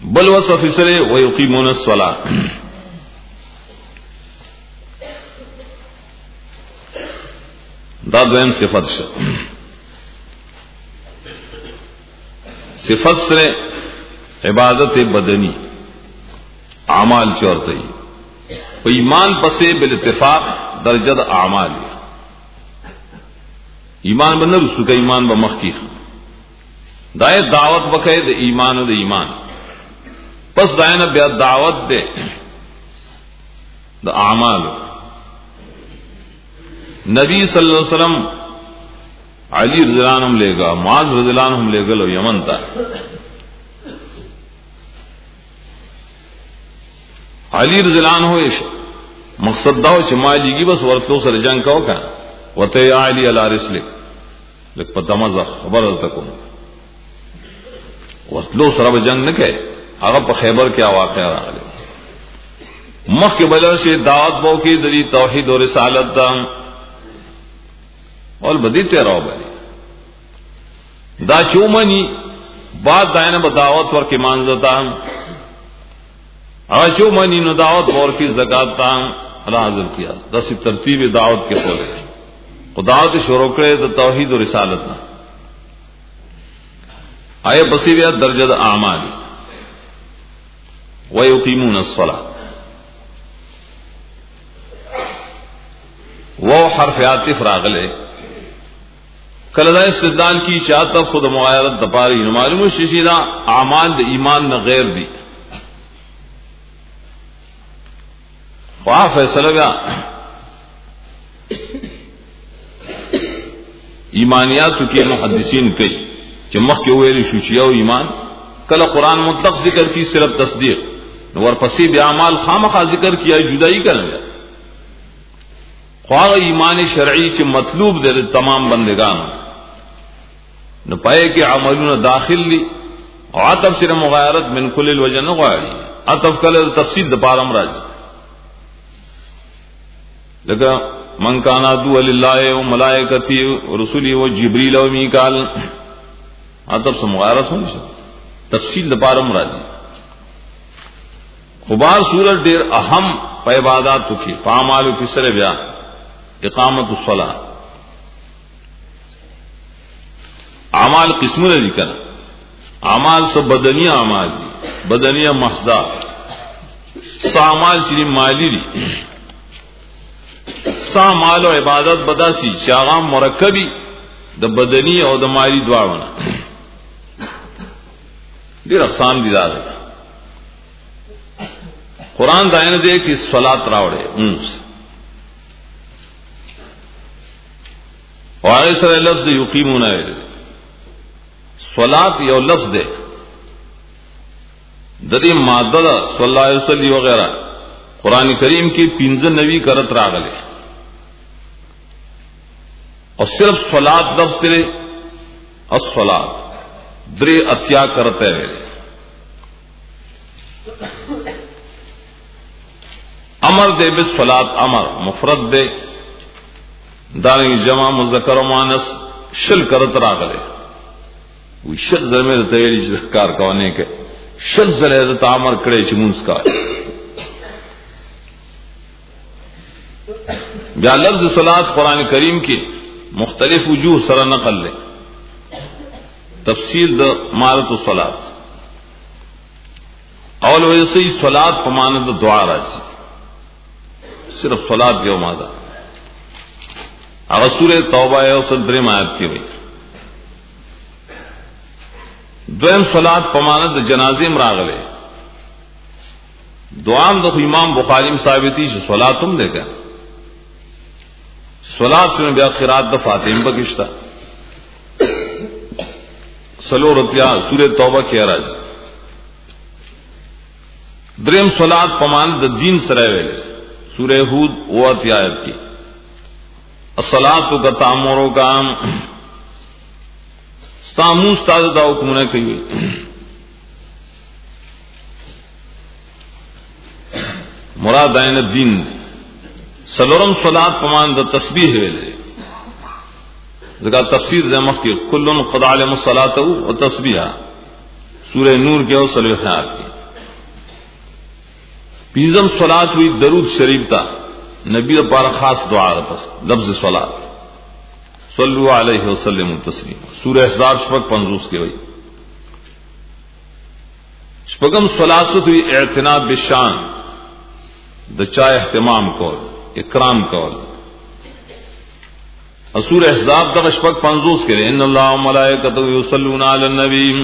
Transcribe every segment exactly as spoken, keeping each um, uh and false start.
بل وصف سره ويقيمون الصلاة دا دویم صفت شو. صفت سره عبادت بدنی اعمال چورته په ایمان پسې بل اتفاق درجه اعمال ایمان باندې رسو کې ایمان به مخکې دای دعوت وکړي د ایمان او د ایمان پس داینه بیا دعوت ده د اعمال. نبی صلی اللہ علیہ وسلم علی رضی اللہ عنہ لے گا معاذ رضی اللہ عنہ لے گلو یمن تا علی رضی اللہ عنہ مقصد دا چې مالی کی بس ورتلو سره جنگ کاو کا وته یا علی علی رسل لک پتہ مزه خبر تکو ورتلو سره جنگ نه کوي هغه په خیبر کې واقعا راغلی مخ کې بلل شي دعوت وو کې د توحید او رسالت دا اور بدی تیراو بلی دا چومنی بعد دائنه با دعوت ورکی مانزتا اگر چومنی نو دعوت ورکی زکاة تا اللہ حضر کیا دا سی ترتیب دعوت کے پولے دعوت شروع کرے دا توحید و رسالتنا آئے بصیریت درجہ دا اعمالی ویقیمون الصلاة وہ حرف عاطف راغلے کله دا استدلال کی شاعت خود مغایرت دپاری معلوم ششیدہ اعمال د ایمان نہ غیر دی خواہ فیصلہ بیا ایمانیات کی محدثین کئی چمخ کے ویری شوچیا و ایمان کله قرآن مطلق ذکر کی صرف تصدیق ورپسی بیا اعمال خامخا ذکر کیا جدائی کریں گے خواہ ایمان شرعی چ مطلوب دے تمام بندگان نو پائے کہ عملون داخل لی اور عطف سر مغایرت من کل الوجہ نو غایری عطف کل تفصیل دپار امراض لگا من کان عدو للہ و ملائکتی و رسولی و جبریل و میکال عطف سے مغایرت ہونی شد تفصیل دپار امراض خبار صورت دیر اہم پہ عبادات کی پامالو کسر بیا اقامت الصلاة اعمال قسم لري کنا اعمال سب بدنی اعمال دي بدنی محضا سا اعمال چې مالی دي سا مال او عبادت بداسي شاغام مرکبي د بدنی او د مالی دواړه ډیر اقسام دي دا قرآن داینه دې کې صلات راوړي اونس وعلى سر لفظ یقیمون صلاة یو لفظ دے ددی مادہ صلی اللہ علیہ وسلم وغیرہ قرآن کریم کی پنځه نوی کرت راغلے اور صرف صلاة لفظ دے الصلاة درے اتیا کرتے ہیں امر دے بالصلاة امر مفرد دے دارنگی جمع مذکر و مؤنث شل کرت راغلے وی شل زمے تیاری چې کار کوونه کې شل زله د تعامر کړي چې مونږ کا بیا لفظ صلات قرآن کریم کې مختلف وجوه سره نقل لے تفصیل د مارت الصلات اول ویسی صلات په معنی د دعا راځي صرف صلات یو ماده هغه سورہ توبہ او صدرم آیات کې وایي دویم صلات پمانه د جنازې مراغله دعام د امام بخاری ثابتی چې صلاتم ده صلات شنو بیا قرات د فاطمه بکشتا سلو رتیا سورہ توبہ کې راځي دریم صلات پمانه د دین سره ویل سورہ ہود او آیات کې الصلاۃ کا تامرو کام سامو استاد دا حکمونه کوي مراد عین الدین سلورم صلات پمان د تسبیح ویلې ذکر تفسیر د مخ کې کلن قضا علم الصلاه او تسبیح سورہ نور کې او صلیحات کې پینزم صلات ہوئی درود شریف تا نبی پار خاص دعا پس لفظ صلات صلو علیہ وسلم تسلیم سورہ احزاب شپک پنزوس کے وئی شپکم صلاست ہوئی اعتناء بالشان دچا اہتمام کول اکرام کول سور احزاب تک شپک پنزوس کے لئے ان اللہ ملائکتہ یصلون علی النبی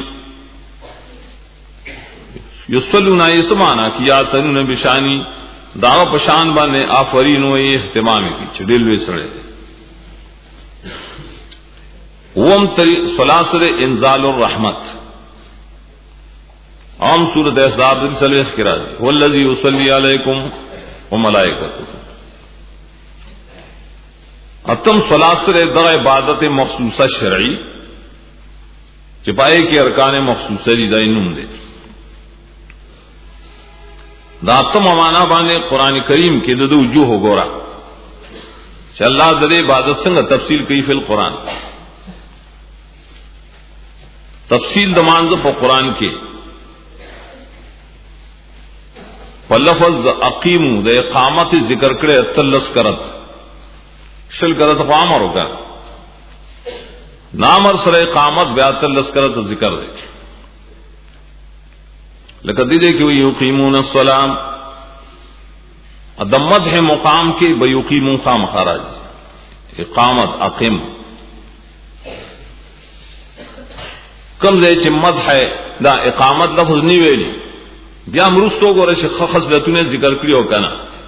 یصلون یہ سمانا کہ یا تنون بشانی دعوی پشان بانے آفرین ہوئی اہتمامی کی چڑیل وی سڑے وم تری سلاسل انزال الرحمت عام سورت احزاب سلیخ کرا دی والذی یصلی علیکم وملائکتہ اتم سلاسل در عبادت مخصوصہ شرعی چپائے کے ارکان مخصوصہ دی دائنون دے داتم امانا بانے قرآن کریم کے ددو وجوہ ہو گورا چا اللہ در عبادت سنگ تفصیل کی فی القرآن تفصیل دمانز پا قرآن کے فلفظ اقیمو دے اقامت ذکر کرے اتلس کرت شل کرت فامر ہوگا نامر سر اقامت بیات الاسکرت ذکر دے لقد دے کہ وہ یقیمون الصلاۃ ادمت ہے مقام کے بیقیمون خام خراج اقامت اقم کم دے چمت ہے دا اقامت لفظ نہیں ویلی بیا مرستو گو رش خصلتوں ذکر کریو کنا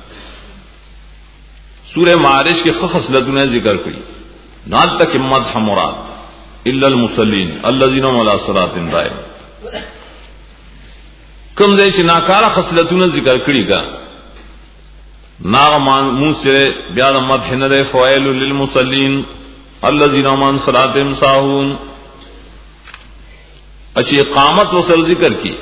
سورہ معارج کے خصلتوں نے ذکر کی نہ تک مدح مراد الا المصلین الذين هم على صلاتهم دائم کم دے چې ناکارہ خصلتوں نے ذکر کړي کا ناغمان منہ سے بیا مدح نه فوائل للمصلین الذين هم عن صلاتهم ساهون اچھی اقامت وصل ذکر کی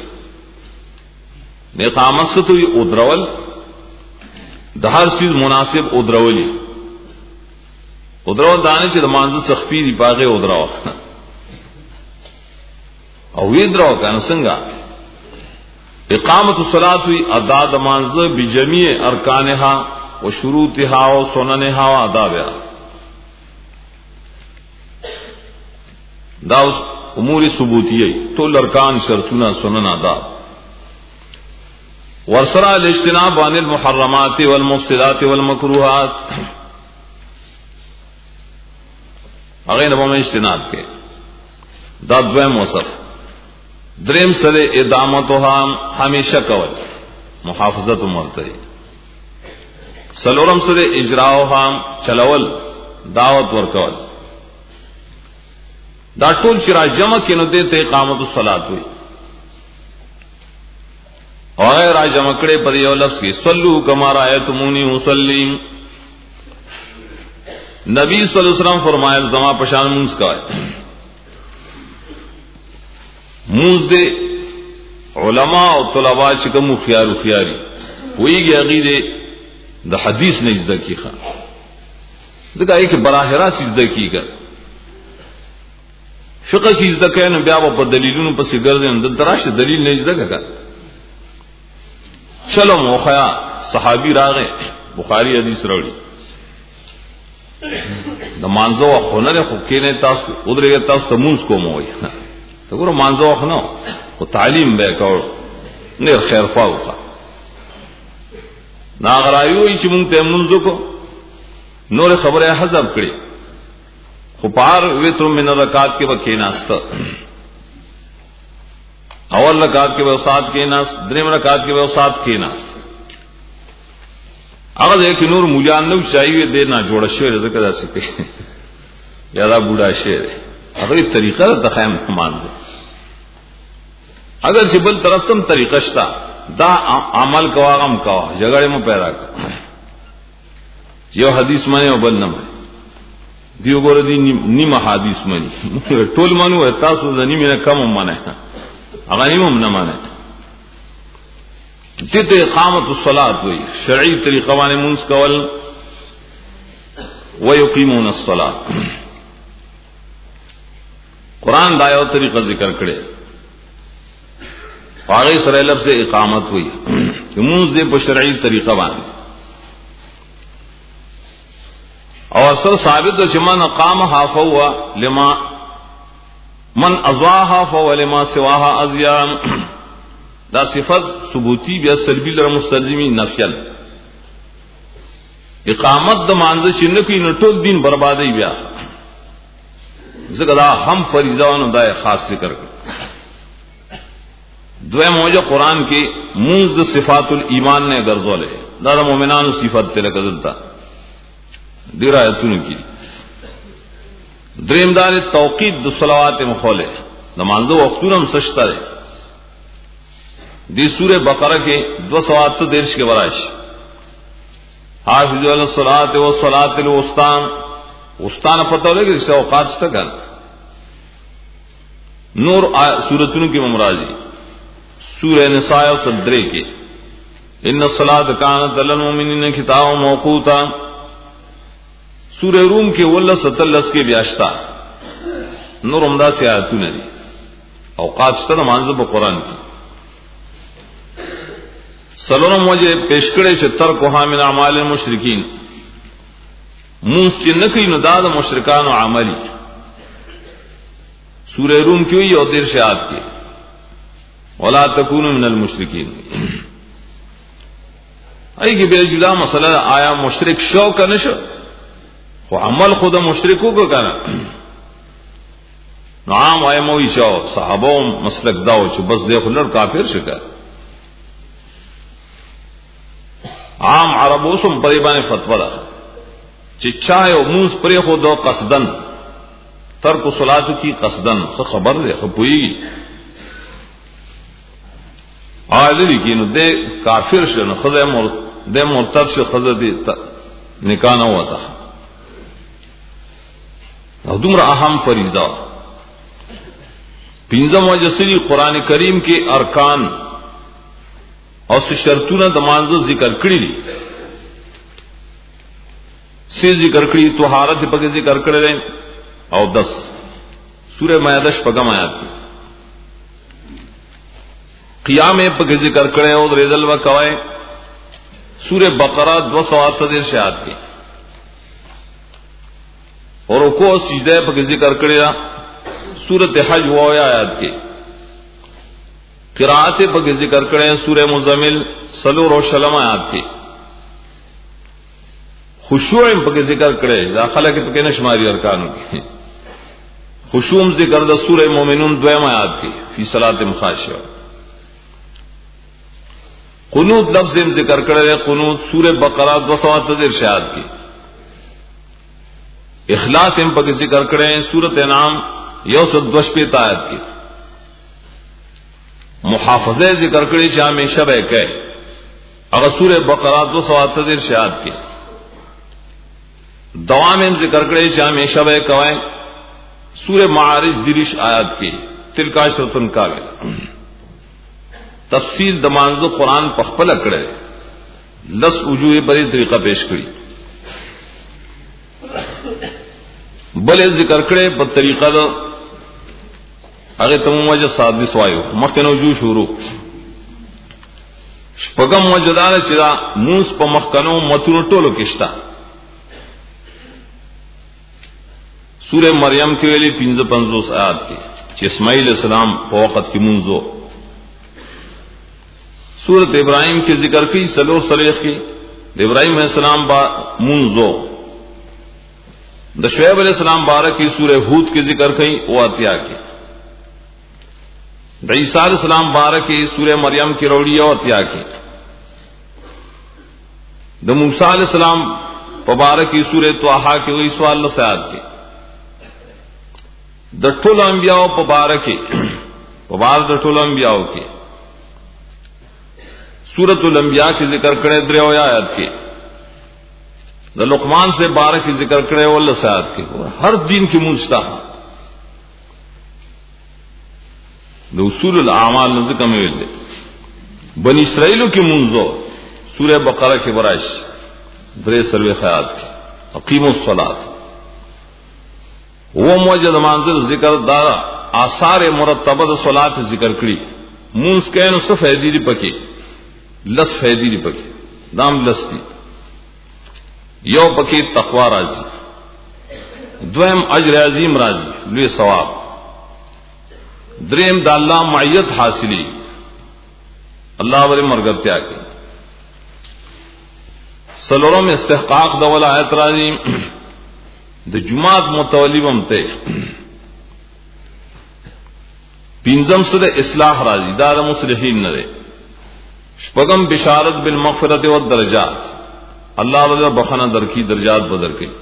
اقامت سے تو یہ ادرول د هر چیز مناسب ادرولی ادرو دانه چې د مانزه سخفی دی پاغه ادرو او وی درو کنه څنګه اقامت الصلاۃ وی ادا د مانزه بجميع ارکانها و شروطها و سننها و آدابها دا امور ثبوتیه ټول ارکان شرطونه سنن آداب ورسرا الاجتناب عن المحرمات والمفسدات والمکروہات اغین ابو میں اجتناب کے دا دویم وصف دریم سر ادامتها ہمیشہ کول محافظت مرتضی سلورم سر اجراؤها چلول دعوت ورکول دا ټول شرا جمع کینو دیتے اقامت الصلاۃ ہوئی اور راج مکڑے پر یہ لفظ کی صلو کما رأیتمونی اصلی نبی صلی اللہ علیہ وسلم فرمایا زما پشان منز کا منز دے علماء و طلباء چکم خیار و خیاری وہی گیا عقیدے دا حدیث نے اجزا کی خواہ ذکر ایک براہ راست اجزا کی کر فقہ کی اجزا کہنے بیابا پر دلیلون پس گردن دل تراش دلیل نے اجزا کر چلو موخیا صحابی راغے بخاری حدیث روڑی دا مانزو اخو نرے خو کینے تاسو ادرے گا تاسو تمونس کو موئی تو گرو مانزو اخو نو خو تعلیم بے کور نیر خیر فاو خوا ناغرائیوئی چی مونگتے منزو کو نور خبر حضب کری خو پار ویتر من رکات کے بکیناستا اول رکعت کے وسعت کے ناس دریم رکعت کے وسعت کے ناس اگر ایک نور مجان نو چاہیے دینا جوڑا شعر ذکر ایسے کہ یادا بوڑھا شعر اگر یہ طریقہ دخائم مان دے اگر سے بل طرف تم طریقہ شتا دا عمل کوا غم کوا جگڑے میں پیدا کر یہ حدیث مانے اور بل نہ مانے دیو گور دی نیم حدیث مانی ٹول مانو ہے تاسو دا نیم کم مانے غنیم نہ مانے جت اقامت الصلاۃ ہوئی شرعی طریقہ وانے منس کول ویقیمون الصلاۃ قرآن دایو طریقہ ذکر کرے هغه سره لفظ اقامت وي چې موږ دې په شرعي طریقه باندې او اصل ثابت ده چې من قامها فهو لما من اضاها فهو لما سواها ازيان دا صفت ثبوتی بیا سلبی لره مستلزمی نفیل اقامت د مانځ چې نه کین ټول دین بربادي بیا زګدا هم فریضانو دای خاص ذکر کړ دوی موجه قران کې منذ صفات الایمان نے ګرځولې دا د مؤمنانو صفات ته لګدلتا ډیر آیتونه کې دریم دار توقید د صلوات مخوله د مانځو وختونه هم سشته ده دی سورہ بقرہ کے دو سو آٹھ دیرش کے برائش حافظ علی الصلاۃ والصلاۃ الوسطی وسطی پتہ لگے کہ اوقات تک نور سورتوں کی ممراضی سورہ نساء اور صدرے کے ان الصلاۃ کانت علی المؤمنین کتابا موقوتا سورہ روم کے ولہ ستلس کے بیاشتا نور عمدہ سے آیتوں نے اوقات تک نماز قرآن کی سلونو موجه پیش کړي چې ترک وها من اعمال المشرکین موږ چې نکې نو دا د مشرکانو عملي سورہ روم کې یو دیر شات کې ولا تکونوا من المشرکین ای کې به جدا مسله آیا مشرک شو کنه شو خو عمل خود مشرکو کو کنه نو عام ایمو شو صحابو مسلک داو چې بس دی خلر کافر شګه عام عربو سم پرې باندې فتوا ده چې چا یو موږ پرې خو دو قصدن ترک صلات کی قصدن څه خبر ده خو پوي عادلی کینو د کافر شنو خدای مر د مرتد شو خدای دې نکاح نه وته او دومره اهم فریضه پنځم وجسلی قران کریم کې ارکان او شرطونه د مانزه ذکر کړی دي سی ذکر کړی طهارت په ذکر کړی او دس سورہ مائده شپږم آیات قیام په ذکر کړی او رزل وکوي سورہ بقرہ دو سو آٹھ آیات کې اور رکوع سجدہ په ذکر کړی سورۃ حج و آیات کې قرات په ذکر کړي سورہ مزمل سلور او شلم آیات کې خشوع په ذکر کړي دا خلک په نشماري ارکانو کې خشوع ذکر د سورہ مومنون دویم آیات کې فی صلات مخاشعه قنوت لفظ ذکر کړي قنوت سورہ بقرہ دو سو آٹھ آیات کې اخلاص په ذکر کړي سورۃ انعام یو سو دو شپږ آیات کې محافظه ذکر کړی چې همیشه به کوي هغه سورہ بقرہ دو سو آٹھ آیات کې دوام ذکر کړی چې همیشه به کوي سورہ معارج دریش آیات کې تلک عشرۃ کاملہ تفصیل د مانزه قران په خپل کړی لس وجوه بری طریقه پیش کړی بل ذکر کړی په طریقه د هغه ته موجه سادس وایو مخکنو جو شروع شپږم موجدار چې دا موس په مخکنو متونو ټولو کېشتا سورہ مریم کې ویلي پنځه پنځوس آیات کې چې اسماعیل السلام په وخت کې مونږو سورۃ ابراہیم کې ذکر کړي سلو صلیخ کې د ابراہیم علیہ السلام با مونږو د شعیب علیہ السلام بارک کې سورہ ہود کې ذکر کړي او اتیا کې د عیسی علیہ السلام بارک کی سورہ مریم کی روڑی او اتیا کی د موسی علیہ السلام مبارک کی سورہ طه کی وی سوال لسات کی د ټول انبیاء مبارک کی مبارک د ټول انبیاء کی سورۃ الانبیاء کی ذکر کړه درې آیات کی د لقمان سے بارک کی ذکر کړه ول لسات کی ہر دین کی مستح د اصول الاعمال ذکر میں ویل بنی اسرائیل کی منځو سورہ بقرہ کې ورایش درې سروي خیات کی اقیموا الصلاۃ وہ موجد منزل ذکر دارا آثار مرتبه د صلات ذکر کړي مونږ کینو څه فائدې دي پکې لس فائدې دي پکې دام لس دي یو پکې تقوا راځي دویم اجر عظیم راځي لوی ثواب دریم د الله معیت حاصلې الله ولې مرګتیا کوي سلورم استحقاق د ولایت راځي د جماعت متولی بمته پینځم سره اصلاح راځي دا د مصلحین نه ده شپږم بشارت بالمغفرت والدرجات الله تعالی بخنه درکې درجات بدل کړي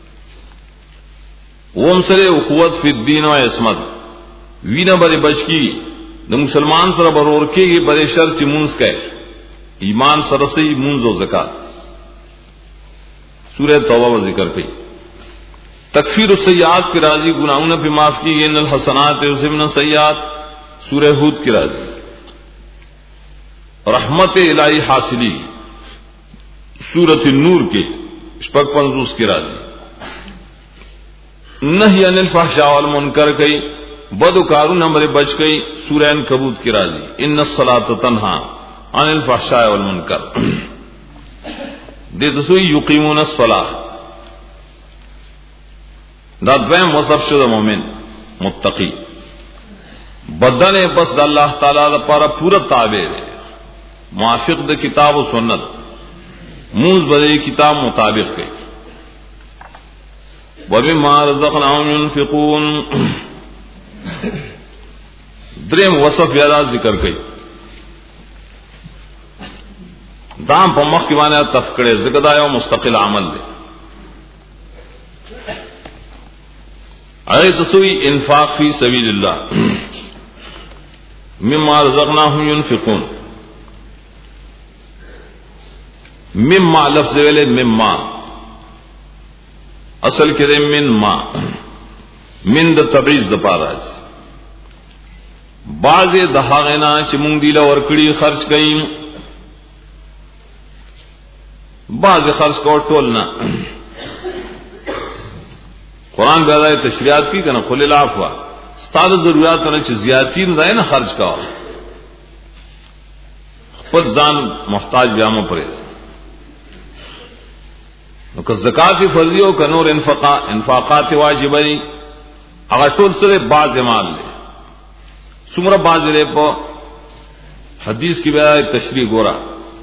اوم سره اخوت فی الدین و عصمت وینه بری بچکی د مسلمان سره برور کېږي بری شرط مونږ کوي ایمان سره سي مونږ او زکات سورہ توبہ و ذکر کئی تکفیر السیئات کی راضی گناہوں پہ معاف کی گئی ان الحسنات یذهبن السیئات سورہ ہود کی راضی رحمت الہی حاصلی سورۃ النور کے شپږ پنځوس کی راضی نہی عن الفحشاء والمنکر کئی بد کارون امر بچ گئی سورہ عنکبوت کی راضی ان الصلاۃ تنہا عن الفحشاء والمنکر دې تاسو یقیمون الصلاة دا دویم وصف شو د مؤمن متقی بدن بس د الله تعالی لپاره پورا تابع دی موافق د کتاب او سنت موږ به کتاب مطابق کوي وبما رزقناهم ينفقون دریم وصف بیا ذکر کوي دام په مخ کې باندې تفکړه ذکر دا یو مستقل عمل دی ایت سوی انفاق فی سبیل اللہ مما رزقناهم ينفقون مما لفظ ویلے مما اصل کې من ما من د تبعیض د پاره بعض د هغه نه چې مونږ دی له ورکړي خرج کړي بعض خرچ کو ټول نه قرآن بیا دا تشریعات کی کنه قل العفو ستاسو ضرورت نه چې زیاتی نه نه خرج کا خپل ځان محتاج بیا مو پرې نو که زکات فرضی او کنور انفاقا انفاقات واجبای هغه ټول سره بعض مال دي څومره بعض لري په حدیث کې بیا تشریح ګورا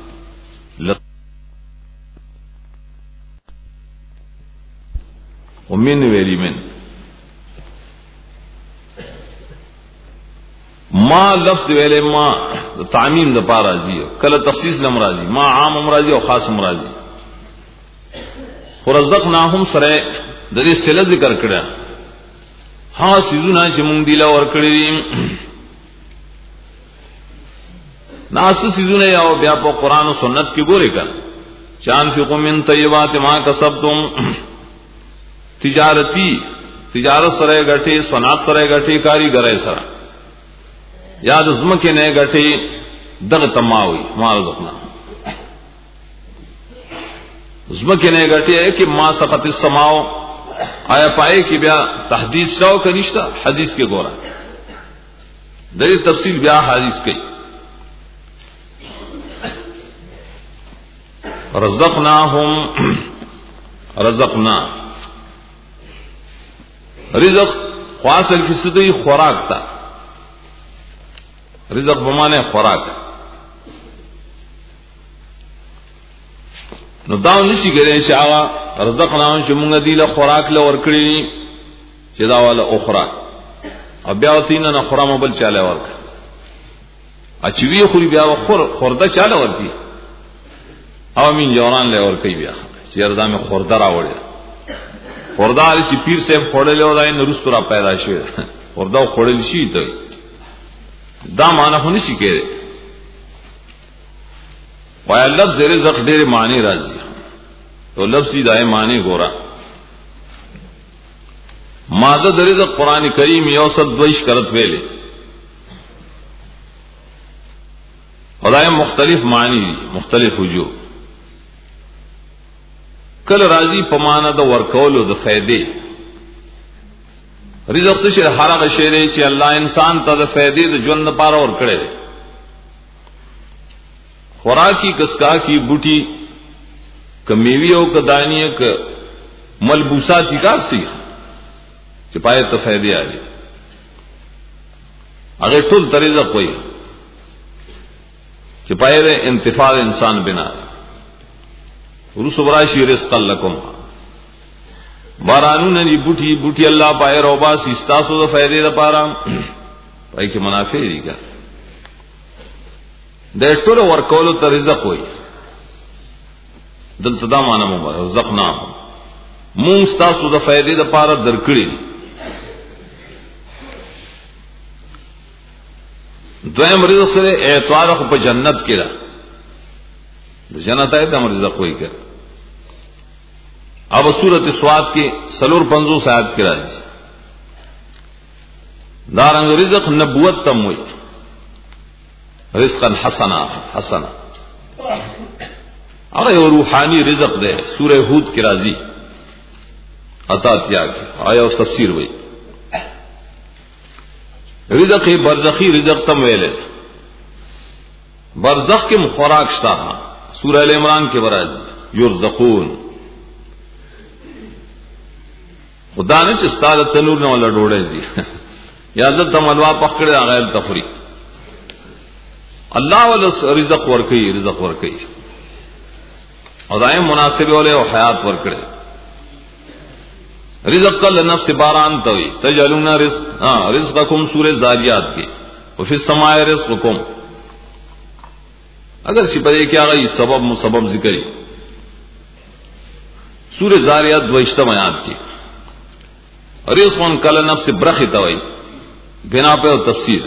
ومن ویلی من ما لفظ ویلے ما تعمیم دا پا راضی کل تخصیص لم راضی ما عام امراضی او خاص امراضی ورزقناهم سره د دې سله ذکر کړه ها سيزونه چې مونږ دی لا ور کړی ناس سيزونه یا بیا په قران او سنت کې ګورې کړه چان فی من طیبات ما کسبتم تجارتی تجارت سره غټي صنعت سره غټي کاریګرای سره یاد زمکه نه غټي دغه تماوي ما رزقنا زمکه نه غټي کې ما سقط السماو آیا پای کې بیا تحدید شاو کنيشتا حدیث کې ګورا دغه تفصیل بیا حدیث کې رزقناهم رزقنا رزق خاصل کی سدی خوراک تا رزق بمانے خوراک نو داو نشي ګرې چې هغه رزقناهم چې مونږ دی له خوراک له ورکړي چې دا والا اخرى او بیا وتینه نه خورم بل چاله ورک اچوی خوري بیا خور خورده چاله ورکی او مين جوړان له ورکی بیا چې ردا مې خورده راوړل خورده علي چې پیر صاحب خورل له دای نه رستورا پیدا شوی خورده خورل شي ته دا معنی هونه شي کېږي وای لفظ رزق ډېر معنی راځي تو لفظي دای معنی ګورا ماده د رزق قران کریم یو صد دویش کرت ویلې خدای مختلف معنی مختلف وجوه کله راضی په معنا د ورکولو د فائدې رزق څه شي هرغه شی دی چې الله انسان ته د فائدې د ژوند لپاره ورکړي خوراکی کسکا کی بوٹی کمیویوں کا دانیہ کا ملبوساتی کا سیکھ چپائے تو فائدے آ گئے اگر ٹول طریقہ کوئی چپائے رہے انتفاع انسان بنا روس براشی رزق لکم بارانو نے بوٹی بوٹی اللہ پائے روبا سیستا سو فائدے دا پارا پائی کے منافع ہی کا دے ٹول ورکولو تا رزق ہوئی دل تدا مانا مبارا رزق نام مونگ ستاسو دا فائدے دا پارا درکڑی دویم رزق سرے اعتوار خو پا جنت کی را جنت آئے دا رزق ہوئی کر اب سورت سواد کے سلور پنزو سایت کی راجی دارنگ رزق نبوت تم ہوئی رزقا حسنا حسنا اگر روحانی رزق دے سورہ ہود کی راجی عطا کیا کی آیا اس تفسیر ہوئی رزق برزخی رزق تم ویلے برزخ کے خوراک شتا سورہ ال عمران کے براجی یرزقون خدا نے استاد تنور نے والا ڈوڑے جی یادت تم الوا پکڑے غیر تفریق اللہ والا رزق ورکی رزق ورکی اور دائم مناسب والے اور حیات ورکڑے رزق کل نفس باران توئی تجعلون رزق ہاں رزقکم سورہ زاریات کی وفی السماء رزقکم اگر سپرے کیا گئی سبب مسبب ذکری سورہ زاریات دوشتم آیات کی رزقن کل نفس برخی توئی بنا پہ تفسیر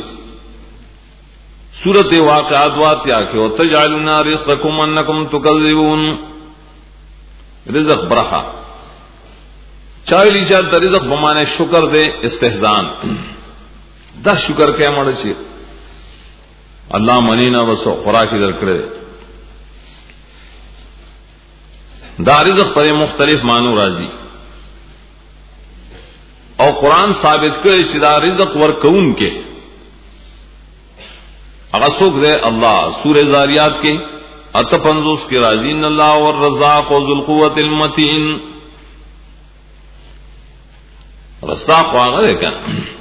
سورت واقعات واتیا کہ وتجعلون رزقکم انکم تکذبون رزق برخا چاہیے چاہتا رزق بمانے شکر دے استحزان دا شکر کیا مڑ چی اللہ منینا بسو خوراکی در کرے دا رزق پر مختلف معنو راضی اور قرآن ثابت کرے چی دا رزق ورکون کے اغسوک دے اللہ سورہ زاریات کے اتپنزوس کے راضی ان اللہ والرزاق و ذو القوة المتین رزاق واغ ہے کیا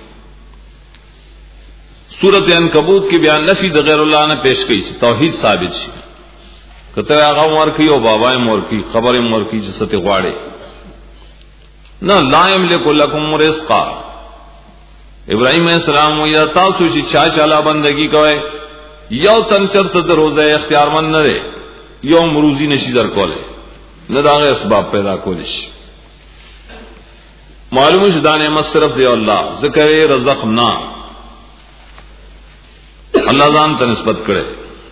سورت عنکبوت کی بیان نفی د غیر اللہ نے پیش کی توحید ثابت شی کتے آغا مور کی او بابا مور کی خبر مور کی جستے غواڑے نہ لا یملک لکم رزقا ابراہیم علیہ السلام یا تاسو چې چا چالا بندگی کوي یو تنچر ته روزه اختیار من نه لري یو مروزی نشي در کوله نه داغه اسباب پیدا کولیش معلوم ہے دانے مت صرف دی اللہ ذکر رزق نا اللہ جان ته نسبت کرے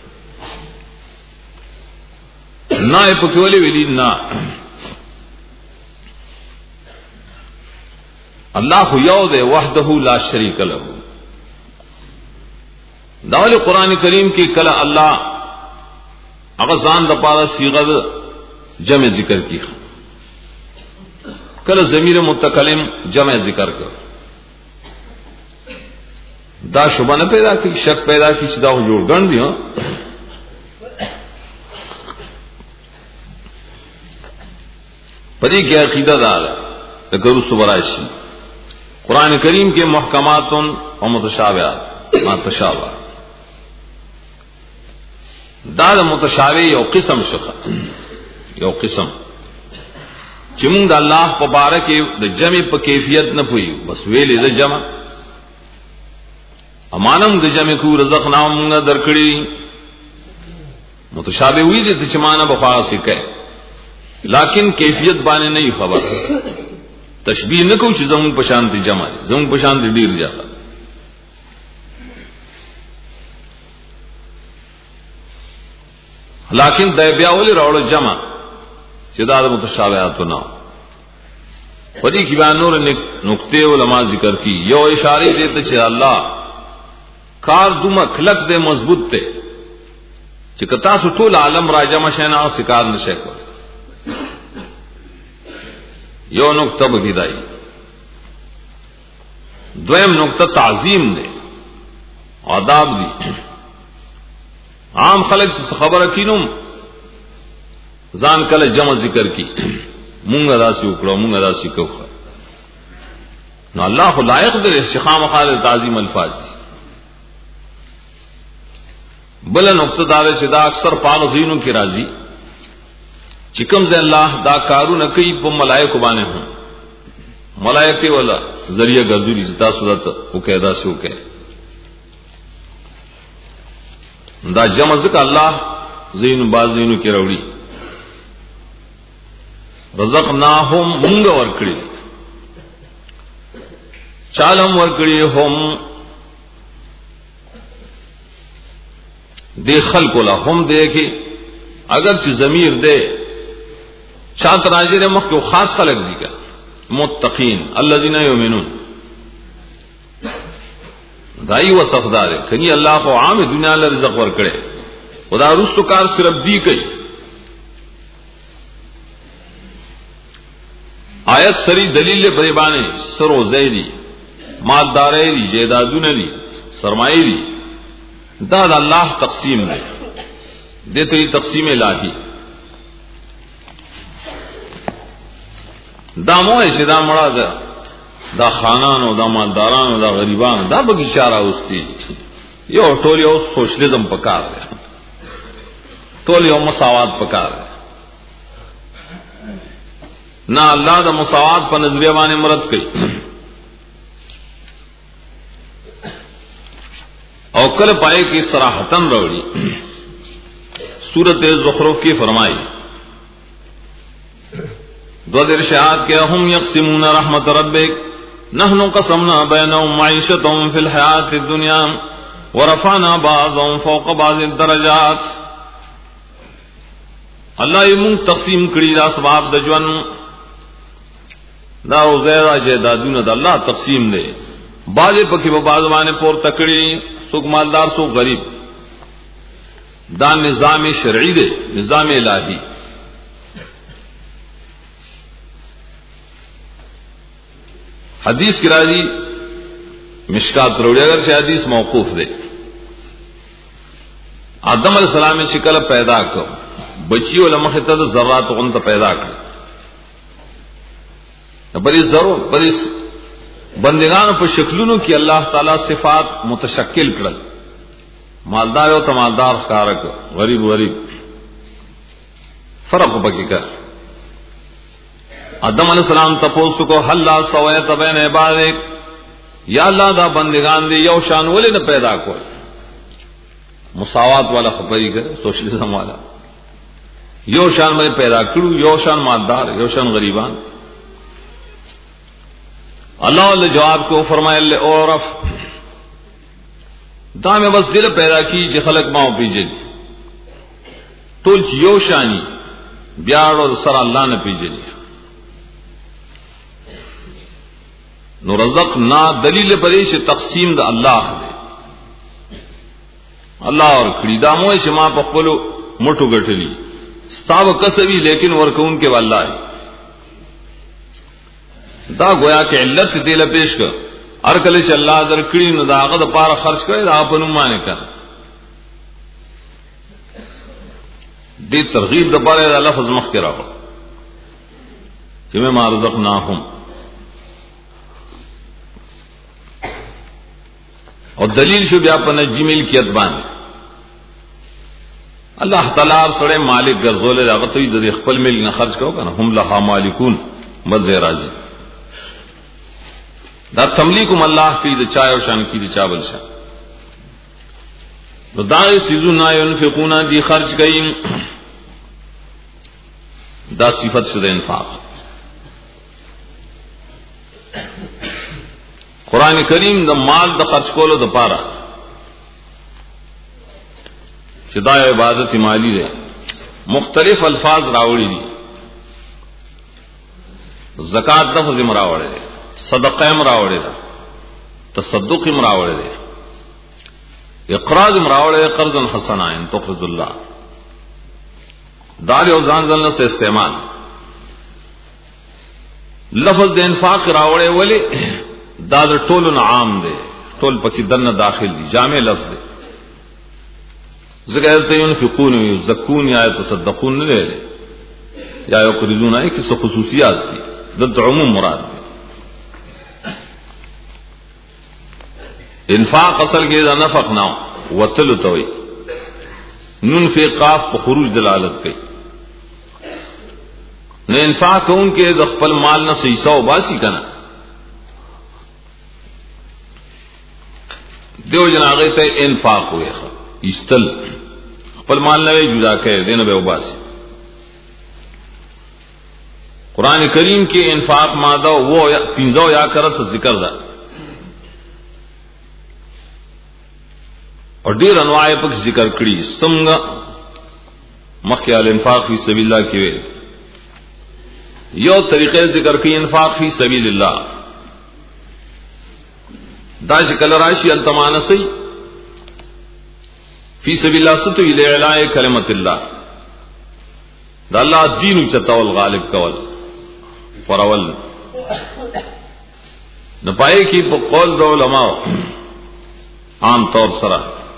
نا پکولی ویلی نا اللہ یو دے وحدہ لا شریک له داول قرآن کریم کی کلا اللہ اغزان دا پارا صیغہ جمع ذکر کی کل ضمیر متکلم جمع ذکر کر دا شبہ نہ پیدا کی شک پیدا کی چدا ہو جوڑ گن بھی ہاں پری کیا عقیدہ دار ہے گرو سبرائشی قرآن کریم کے محکمات اور متشابہات ما تشابہ دا متشابہ یو قسم شخ یو قسم چمون دا اللہ پبارک دا جمع پا کیفیت نہ پوئی بس ویلی دا جمع امانم دا جمع کو رزق نام منگا درکڑی متشابہ ہوئی دیتا چمانا بخواہ سکے لیکن کیفیت بانے نہیں خبر تشبیہ نہ کو چی زمون پشانتی جمع زمون پشانتی دیر جاتا لیکن دا بیاولی روڑ جمع چدا متشابہات نہ پدی کی بیان نور نقطے علماء ذکر کی یو اشارے دیتے چھ اللہ کار دوما کھلک دے مضبوط تے چکتا سو ټول عالم راجم شینا سکار نشے کو یو نقطہ بگیدائی دویم نقطہ تعظیم دے آداب دی عام خلق سے خبر کینم ځان کله جمع ذکر کی مونږ ادا سی وکړو مونږ ادا سی کوخه نو الله لایق دې استخام خال تعظیم الفاظ بل نقطه دار چې دا اکثر پاغزینو کی راضی چکم سے اللہ دا کارونه کوي په ملائکه باندې هم ملائکه ولا ذریعہ ګرځولي چې تاسو دته وکیدا شو کې دا جمع ذکر الله زین بازینو کې راوړي رزقناهم موږ ورکړي چالم ورکړي هم دې خلق له هم دې کې اگر چې ضمیر دې چاہت راجر مخ کو خاص خلق دی کا متقین الذین یؤمنون دائی و صفدار کنی اللہ کو عام دنیا له رزق ور کړي خدا رستو کار صرف دی کوي آیت سری دلیل بری باندې سرو زیدی مالداري دي جیدادونه دي سرمایه دي دا د الله تقسیم دی دته ای تقسیم الہی دا موه چې دا مړه ده دا خانانو دا مالدارانو دا غریبانو دا به اشاره اوستي یو ټول یو سوشلیزم پکار دی ټول یو مساوات پکار دی نه الله دا مساوات په نظریه باندې مراد کوي او کله پای کې صراحتن راوړي سورۃ الزخرف کې فرمایي دو در شهادت کے ہم یقسمون رحمت ربک نحن قسمنا بینهم معیشتهم فی الحیات الدنیا ورفعنا بعضهم فوق بعض الدرجات اللہ یمون تقسیم کړي دا اسباب د ژوند دا او زیاده جیدادونه د الله تقسیم دی بعضې پکې په بعض باندې پور تکړي څوک مالدار څوک غریب دا نظام شرعی دی نظام الہی حدیث کی راضی مشکات روڑی اگر سے حدیث موقوف دے آدم علیہ السلام نے شکل پیدا کر بچی علماء خطہ ذرات غنط پیدا کر بری ضرور بری بندگان پر شکلونو کی اللہ تعالی صفات متشکل کرل مالدار و تمالدار خارک غریب غریب فرق بکی کر آدم علیہ السلام تپوسو کو حل لا سویت بین عبادک یا اللہ دا بندگان دے یو شان ولی نہ پیدا کو مساوات والا خبری کرے سوشلزم والا یو شان میں پیدا کرو یو شان مالدار یو شان غریبان اللہ علیہ جواب کو فرمائے اللہ عورف دا میں بس دل پیدا کی جی خلق ماں پیجے تول چی یو شانی بیار اور سر اللہ نے پیجے نو رزق نا دلیل پریش تقسیم دا اللہ دے اللہ اور کڑی دامو شما پخپلو مٹو گٹلی ستاو کسوی لیکن ورکون کے واللہ ہے دا گویا کہ علت دیل پیش کر ارکلش اللہ در کڑی نو دا آغا دا پارا خرچ کرے دا آپا نمانے کر دی ترغیب دا پارا دا لفظ مخ کرا ہو کہ میں ما رزقناہم اور دلیل شو بیا په نجی ملکیت باندې الله تعالی سره مالک ګرځول هغه ته د خپل ملک نه خرج کوو کنه هم لها مالکون مزه راځي دا تملیکم الله کی د چا او شان کی د چا بل شان نو دا سيزونه ينفقون دي خرج کوي دا صفت شده انفاق قرآن کریم دا مال دا خرچ کولو دا پارا چدا عبادت مالی دے مختلف الفاظ راوڑی دی زکات لفظ مراوڑے دے صدقہ مراوڑے دا تصدق مراوڑے دے اقراض مراوڑے دے قرض حسنا ان تقرض اللہ دار او ځان ځل سے استعمال لفظ د انفاق راوڑے ولی دا در ټول عام دے ټول پکې دنه داخل دي جامع لفظ دے ذکر ته ينفقون یزکون یا تصدقون نه لري یا یقرضون ای کیسه خصوصیات دي دلته عموم مراد دي. انفاق اصل کې دا نفق نه وتل توي نون فی قاف په خروج دلالت کوي. نه انفاق اون کې د خپل مال نه صحیح سو باسي کنه دیو جناغه ته انفاق وي استل خپل مال نه جدا کړي دینه به وباسي. قران کریم کې انفاق ماده وو یا پنځو یا کرت ذکر ده اور ډیر انواع په ذکر کړي څنګه مخکې ال انفاق فی سبیل الله کې وي یو طریقې ذکر کړي انفاق فی سبیل الله دا شکل راشي التمانسی فی سبیل الله ستو الی اعلاء کلمت الله دا الله دین چتاول غالب کول فرول نہ پائے کی قول دو علماء عام طور سره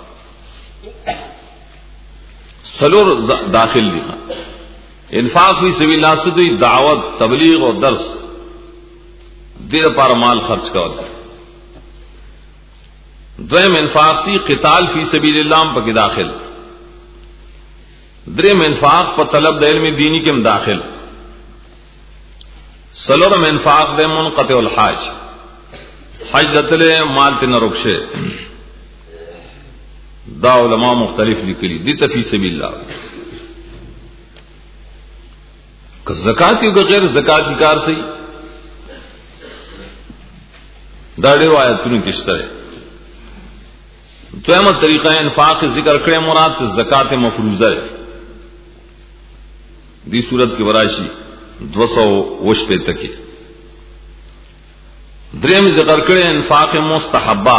سلور داخل دي. انفاق فی سبیل الله ستو دعوت تبلیغ اور درس دیر پر مال خرچ کول. دویم انفاق سی قتال فی سبیل اللہ پا کی داخل. دریم انفاق پا طلب دا علم دینی کے داخل. سلورم انفاق دے منقطع الحاج حج دتلے مال تے نہ رکشے دا علماء مختلف لکلی دی فی سبیل اللہ. کہ زکاتی کا غیر زکاتی کار سی دا ډېر آیاتونه کشته ہے. دویمه طریقہ انفاق ذکر کړه مراد زکات مفروضه ہے. دی صورت کی وراشی دو سو وش پہ تک. دریم ذکر کړه انفاق مستحبہ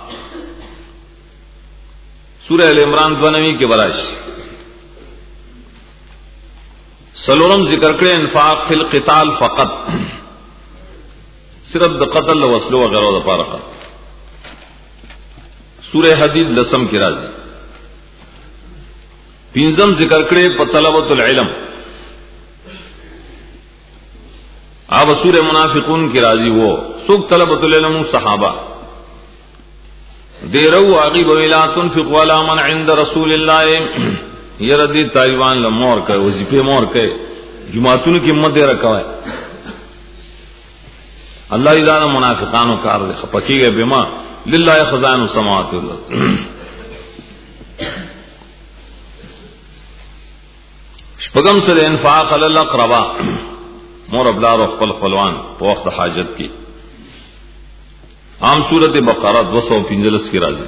سورہ ال عمران دونوی کے وراشی. سلورم ذکر کړه انفاق فی القتال فقط صرف د قتل وسلو وغیرہ د پاره. سورہ حدید لسم کی راضی. پینزم ذکر کرے په طلبۃ العلم. اب سورہ منافقون کی راضی وہ سوک طلبۃ العلم صحابہ دیرو عقیب ولا تنفقوا على من عند رسول الله یردی طالبان لمور کا وظیفے مور کے جماعتوں کی مد رکھا ہے. اللہ اذا منافقانو کار پکی گئے بما للہ خزائن السماوات والارض. شپغم سره انفاق علی الاقربا مور ابلار او خپل خپلوان په وخت حاجت کی. عام سورۃ بقرہ دو سو پنځلس کی راځي.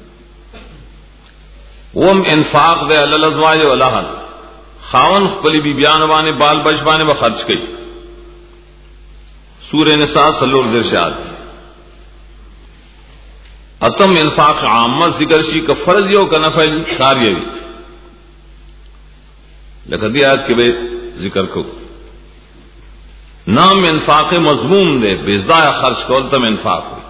وم انفاق دے علی الازواج والاهل خاون خپل بی بیان باندې بال بچ باندې خرچ کړي. سورہ نساء سلور ارشاد. اتم انفاق عامہ ذکر شی کا فرض یو کا نفل کاریہ وی لکه دی آیت کې به ذکر کو. نام انفاق مضموم دے بے ضائع خرچ کول تم انفاق ہوئی.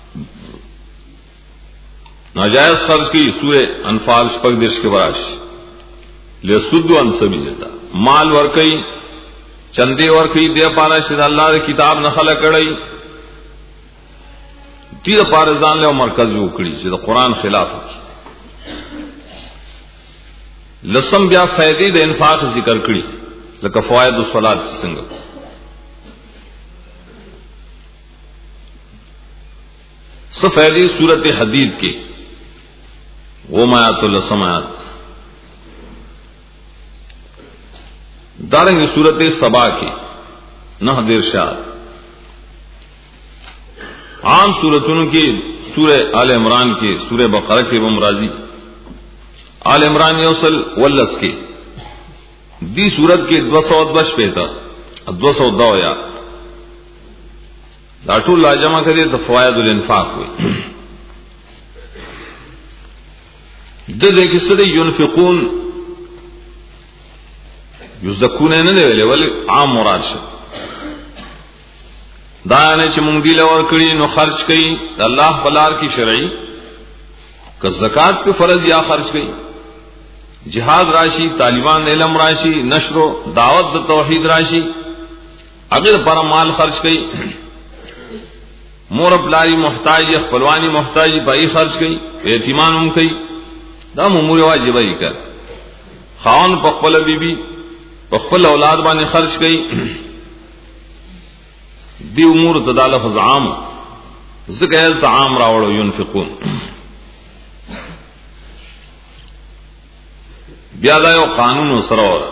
ناجائز خرچ کی سورہ انفال شپږ دیرش کے براش لیسدو عن سبیل اللہ مال ورکئی چندے ورکئی دے پارا شد اللہ دے کتاب نہ خلق کړی دې لپاره ځان له مرکز وکړي چې د قران خلاف وکړي. لسم بیا فائدې د انفاق ذکر کړي لکه فواید الصلات څنګه. صفائدې سورۃ حدید کې وہ آیات السماعات دارنګ سورۃ سبا کې نہ دیر شاد. عام سورتوں کی سورہ آل عمران کی سورہ بقرہ کے بمرازی آل عمران یوسل ولس کے دی سورت کے دو سو دش پہ تھا دو سو دو یا لاٹو لاجمع کرے تو فوائد الانفاق ہوئی. دے کس طرح ينفقون یزکون نه دی ویلې ول عام مراد شه دا نه چې مونږ دی لور کړی نو خرج کړي الله بلار کی شرعي که زکات په فرض یا خرج کړي جهاد راشي، طالبان علم راشي، نشر و دعوت د توحید راشي، اگر پر مال خرچ کړي، مور پلاری محتاج، خپلوانی محتاج پای خرچ کړي، یتیمان هم کړي، دا امور واجبه دي کړ. خاون په خپل بیبي په خپل اولاد باندې خرچ کړي، دی امور تدالف عام ذکر عام راوړو ينفقون. بیا دا یو قانون سره ور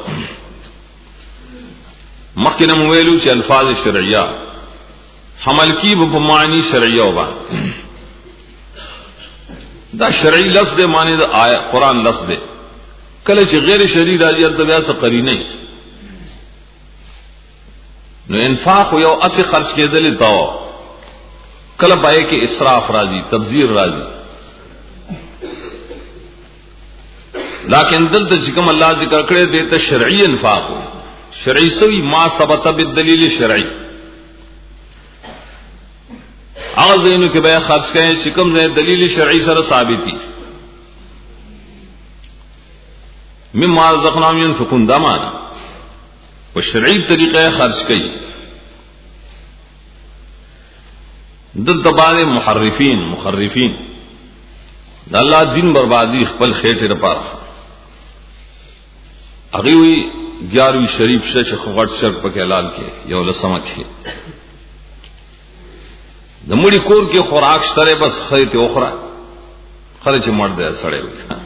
مخکې نو ویلو چې الفاظ شرعیه حمل کی په معنی شرعیه وبا دا شرعی لفظ دے معنی دا آیت قرآن لفظ دے. کله چې غیر شرعی راځي د بیا څه قرینه نو انفاق یو اصل خرج کېدل تا کله پای کې اسراف راځي، تبذیر راځي. لیکن دلته چې کوم الله ذکر کړی دی ته شرعی انفاق شرعی سوی ما ثبت بالدلیل شرعی. هغه زینو کې به خرج کړي چې کوم ځای دلیل شرعی سره ثابتي. مما رزقناهم ينفقون دا معنا په شرعی طریقې خرج کړي. دلته باندې محرفین مخرفین د الله دین بربادي خپل خېټه لپاره هغه وی ګیاروي شریف شه خغټ شرک په اعلان کې یو لسمه کې د مړي کور کې خوراک شته بس خېټه اوخره خرچ مرده سړی وي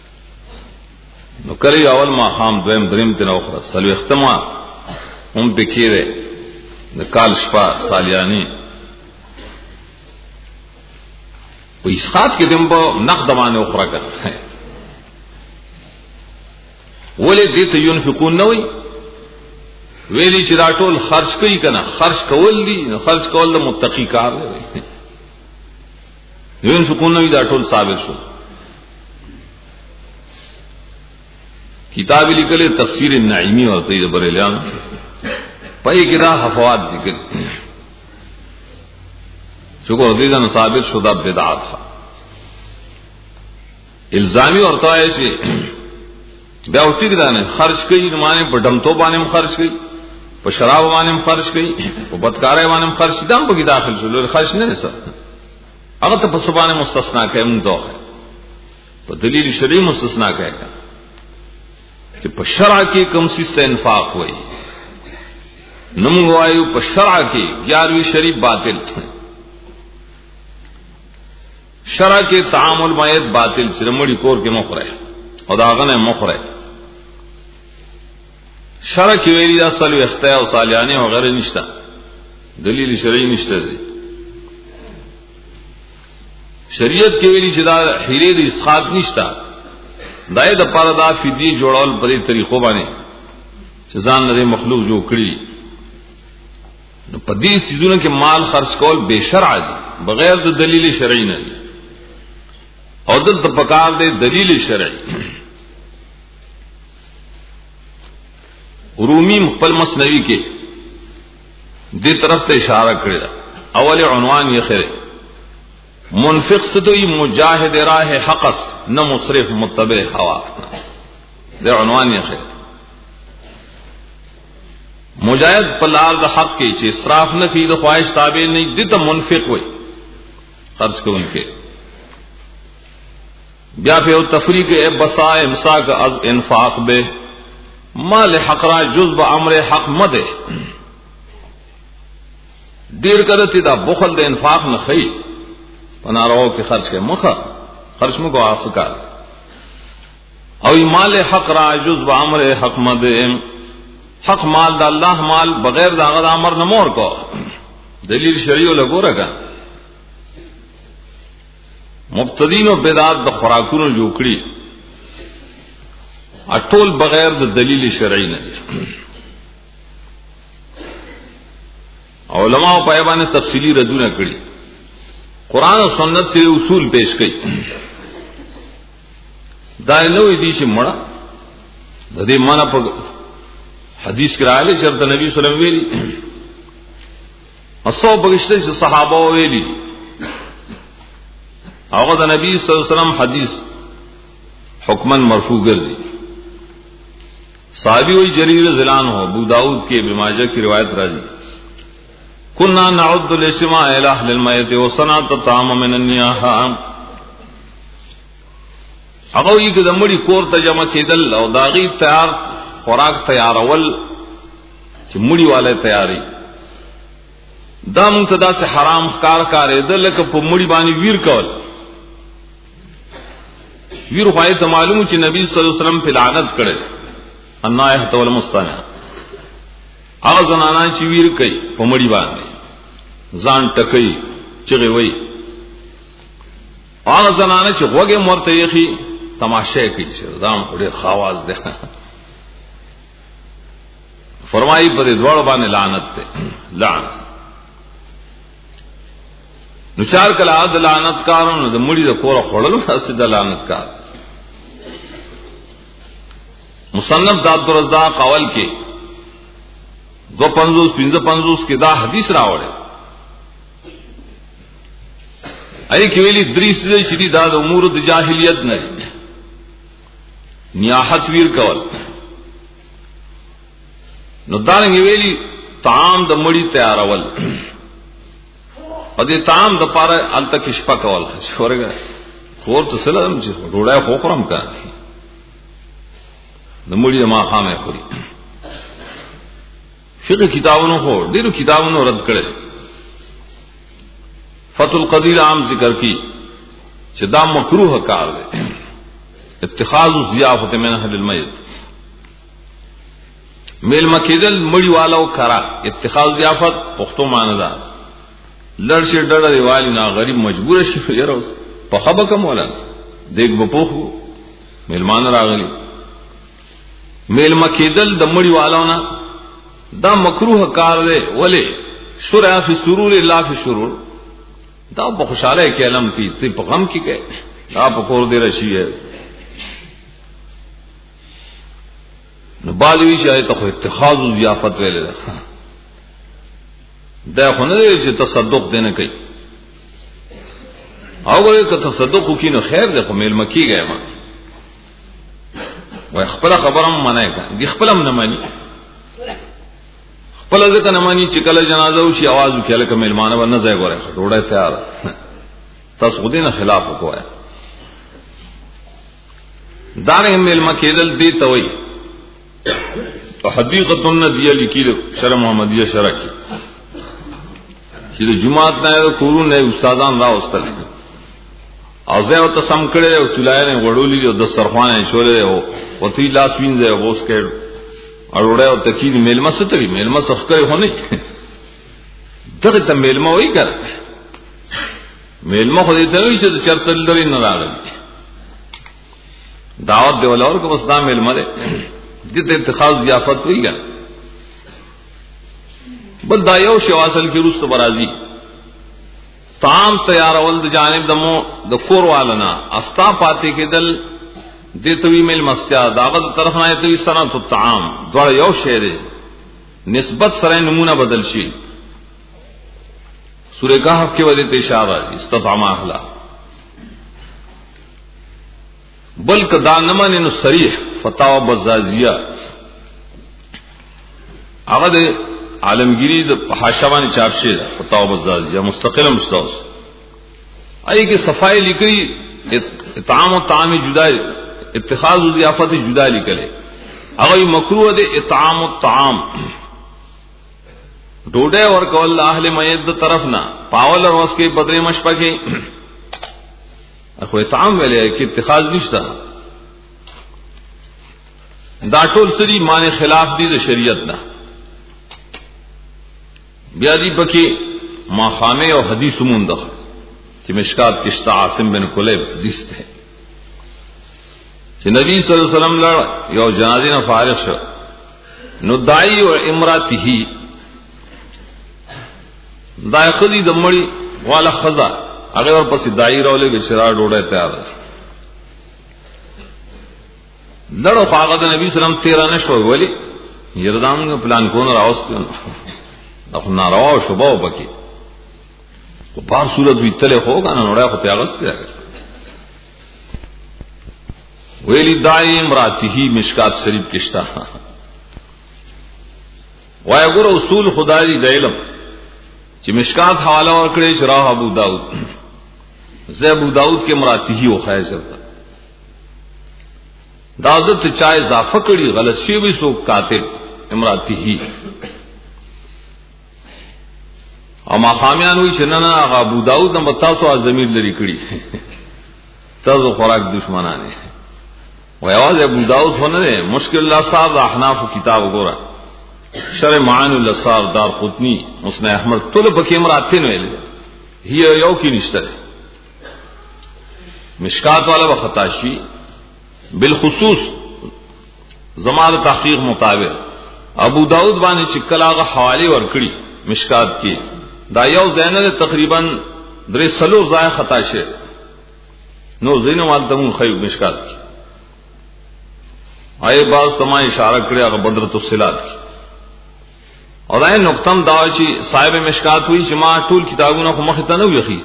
نو کلی اول ما خام دویم دریم تن اوخره سلو اختما هم پکې ده د کال شپه سالیانی په اسقاط کې دم په نقد باندې اوخره کړه ولې دې ته ينفقون نه وي ویلی چې دا ټول خرج کوي کنه خرج کول دي نو خرج کول د متقی کار دی. ينفقون نه دا ټول ثابت شو. کتاب لیکل تفسیر النعیمی او طیب بریلیان پای کې دا حفوات ذکر چونکه دې ځان ثابت شوه بدعت الزامی ورته ہے چې بیا او ټیک ده نه خرج کوي نو باندې په ډمتو باندې خرج کوي، په شراب باندې خرج کوي، په بدکارۍ باندې خرج کوي، دا په کې داخل شول خرج نه نسه هغه ته په سبانه مستثنا کوي دوه په دلیل شرعي مستثنا کوي چې په شرع کې کوم څه انفاق وایي نو موږ وایو په شرع کې ګیاروي شریف باطل شرع کې تعامل مایت باطل چې مړي کور کې مخره او دا غنه مخره شرع کې ویلي اصل اختیا او صالحانه او غیره نشته دلیل شرعي نشته. شریعت کې ویلي چې دا حیره د اسقاط نشته دای د پاره دا فدی جوړول په دې طریقو باندې چې ځان نه مخلوق جوړ کړی نو په دې سيزونو کې مال خرج کول به شرع دي بغیر د دلیل شرعي نه دي او دلته پکار دی دلیل شرعي. رومی خپل مسنوی کې دې طرف ته اشاره کړی دا اول عنوان یې خره منفق ستوي مجاهد راه حقس نه مصرف متبع هوا دا عنوان یې خره مجاهد په لار د حق کې چې اسراف نه کوي د خواهش تابع نه دي ته منفق وي خرج کوونکې. بیا په تفریق بسا امساک از انفاق به مال حق را جزء امر حق مده دیر کرتی دا بخل د انفاق نه خي پنارو کې خرج کې مخه خرج مو کو افکار او مال حق را جزء امر حق مده حق مال د الله مال بغیر دا غد امر نه مور کو دلیل شریعه لګورګه مبتدین او بدعت د خوراکونو جوړکړي اټول بغیر د دلیل شرعي نه علماء په بیان تفصیلی ردونه کړي قران او سنت سے اصول پیش کړي دا نو دي چې مړه د دې معنا په حدیث کې راغلي چې د نبی صلی الله علیه وسلم ویلي اصحاب بغشته چې صحابه ویلي هغه د نبی صلی الله علیه وسلم حدیث حکمن مرفوع ګرځي صحابی وی جریر ذلان ہو ابو داؤد کے ابن ماجہ کی روایت راجی کننا نعد الاجتماع الى اهل المیت وصنعت الطعام من النیاحہ اگوی کہ دمڑی کور تا جمع کیدل او داغی تیار خوراک تیارول چی مڑی والے تیاری دا منتدا سے حرام کار کارے دل لکا پا مڑی بانی ویر کول ویر خواہی تا معلوم چی نبی صلی اللہ علیہ وسلم پی لعنت کرے النائح تول مستانع آغا زنانا چی ویر کئی پا مڑی بانی زان ٹکئی چغی وئی آغا زنانا چی غوگے مرتیخی تماشے کی دام اڑے خواز دے فرمائی پر دوڑ بانے لعنت تے لعنت نچار کلا عد لعنت کارون دا مڑی دا کورا خوڑلو حسد لعنت کار مصنف دا عبدالرزاق اول کے دو پنزوس پنز پنزوس کے دا حدیث راوڑے ای کیویلی دریس دے شدی دا دا امور دا جاہلیت نہیں نیاحت ویر کول نو دارنگی ویلی طعام دا مڑی تیارول پدی طعام دا پارا علتا کشپا کول شورگا خور تو سلام چی روڑای خوخرم کرنی دا مڑی دا ما خامے خوری فقہ کتابونو خور دیرو کتابونو رد کرے فتح القدیر عام ذکر کی چی دا مکروح کار دے اتخاذ ضیافت من اہل المیت میل مکیدل مڑی والاو کرا اتخاذ ضیافت پختو ماندار لڑشے ڈڑا دیوالی نا غریب مجبور شفر یرو پخبا کم ولن دیکھ بپوخ بو میل مان راغلی میل مکیدل دا مڑی والاو نا دا مکروح کار دے ولی شرع فی سرور اللہ فی شرور دا بخوشالے کے علم کی تی پغم کی کہ دا پکور دے رشی ہے نو بعضوی شاید تخو اتخاذ ضیافت ویلے دا دا خو نه دی چې تصدق دینه کوي او ګورې که تصدق وکړي نو خیر دی خو میل مکی گئے ما وای خپل خبرم منای کا دی خپلم نه مانی خپل ځکه نه مانی چې کله جنازه وشي आवाज وکړي لکه میلمانه و نه ځای ګورې ډوډۍ تیار تاسو دینه خلاف وکوي دانه میل مکیدل دی توي حدیقۃ الندیہ لکی شرح محمدیہ شرح کی چې جمعات نه کورونه نه استادان را واستل او زه او تسم کړي او تلای نه وړولې او د سرخوانه شولې او وتی لاس وینځه او اوس کې اړوړې او تکید میلمه ستري میلمه سخکې هونه دغه ته میلمه وای کړ میلمه خو دې ته وی چې چرته لري نه راغلی دعوت دی ولور کو وسدا میلمه ده دې اتخاذ ضیافت وی کړ بل دا یو شی اصل کې رست برازي طعام تیارول د جانب دمو د کور والنا استا پاتې کېدل د توی مل مسیا داغت طرف نه توی سنت الطعام دا یو شی دی نسبت سره نمونه بدل شي سورہ کہف کې ودی اشاره استطعام اهلا بلک دا نمن نو صریح فتاوا بزازیہ هغه عالمگیری د حاشوان چاپ شه فتاوا بزازیہ مستقل مستوس ای کی صفائی لکھی اطعام و طعام جدا اتخاذ ضیافت جدا لکھلے هغه مکروه ده اطعام الطعام ډوډۍ ورکول اهل میت د طرف نه پاول روز کې بدرې مشپکه خو اطعام ویلې کې اتخاذ نشته دا ټول سری معنی خلاف دي د شریعت نه بیا دی پکې ماخامه او حدیث مونږ چې مشکات کشتا عاصم بن کلیب حدیث ده چې نبی صلی الله علیه وسلم لړ یو جنازې نه فارغ شو نو دای او امراته دای خدي د مړی والا خزا هغه ور پسې دای راولې چې شرا ډوډۍ تیار ده لړو هغه د نبی صلی الله علیه وسلم تیرا نشو ولی یردام پلان کون راوستل نو ناروا شو باو پکې کو بار صورت وی تله ہوگا نہ نوڑا ہوتے اگست ویلی دائی امراتی ہی مشکات شریف کشتا وای ګور اصول خدای د علم چې مشکات حواله ورکړي شرح ابو داود زه ابو داود کې مراتی او خیر چلتا دا عادت چا اضافه کړي غلط شی وي سو کاتب امراتی ہی او ما خامیان وی چې نه نه ابو داود نو تاسو ازمیر لري کړي تاسو خوراک دشمنانه و یواز ابو داود هونه مشکل الله صاحب احناف کتاب وګوره شرع معان الاثار دار قطنی مسند احمد ټول پکې امراتین ویل هي یو کې نشته مشکات والا و خطا شي بالخصوص زمانه تحقیق مطابق ابو داود باندې چې کلاغه حواله ورکړي مشکات کې دا یو زینل تقریبا درې سلو ځای خطا شه نو زینو مالتمون خیو مشکات کی آئے باز تمہیں اشارہ کرے اگر بدرت الصلات کی اور دائیں نقطم دا چی صاحب مشکات ہوئی چی ما طول کتابونا خو مخیطا نو یخی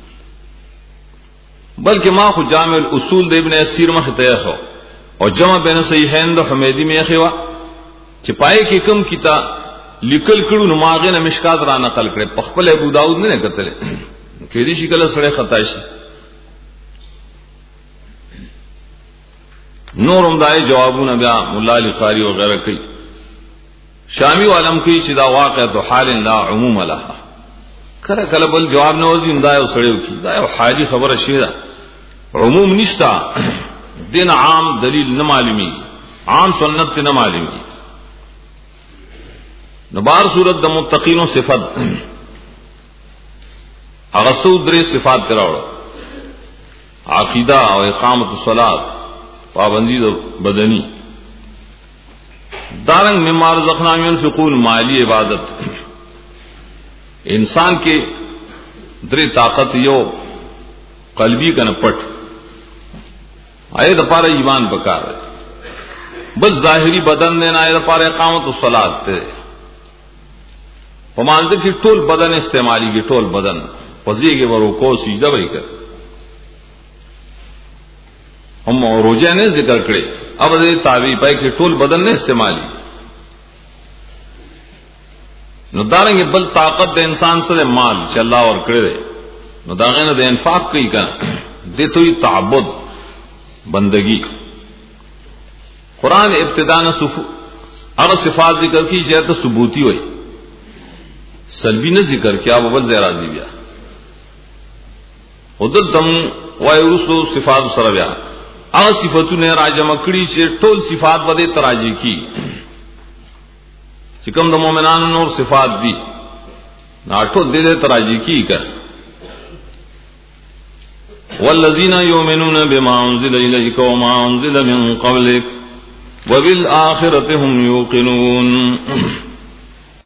بلکہ ما خو جامع الاصول دے ابن اسیر مخیطا یخو اور جمع بین صحیحین دا حمیدی میں یخیوا چی پائے کی کم کتاب لکل کړو نو ماغه نه مشکات را نقل کړي پخپل ابو داود نه کتل کېدی شي کله سره خطا شي نورم دای جوابونه بیا مولا علی قاری وغیرہ کوي شامی علم کوي چې دا واقع تو حال لا عموم لها کله کله بل جواب نه وځي اندای او سړیو کی دا یو حاجی خبره شي دا عموم نشتا دین عام دلیل نه معلومي عام سنت نه معلومي نبار صورت د متقینو صفات اغسو درې صفات کراوړو عقیده او اقامت الصلات پابندی د بدنی دارنګ مما رزقناهم ينفقون مالی عبادت انسان کې درې طاقت یو قلبی کنه پټ آیت لپاره ایمان پکار بل ظاهری بدن نه آیت لپاره اقامت الصلات ته پمانده کی ټول بدن استعمالی کی ټول بدن پزیږي ورکو سجده وکړه هم روزه نه ذکر کړي اب دې تعوی پای کی ټول بدن نه استعمالی نو دارنګ بل طاقت د انسان سره مال چې الله ور کړی نو داغه نه د انفاق کوي کنه دې ته تعبد بندگی قران ابتداء نه صف هغه صفات ذکر کی چې ته ثبوتی وي سلبی نه ذکر کیا بل زیرا دی بیا ودل تم وایرسو صفات سره بیا هغه صفاتونه راجم کړي چې ټول صفات بده تراجی کی چې کوم د مؤمنانو نور صفات دي نا ټول دې تراجی کی کړ والذین یؤمنون بما انزل الیک وما انزل من قبلک وبالآخرة هم یوقنون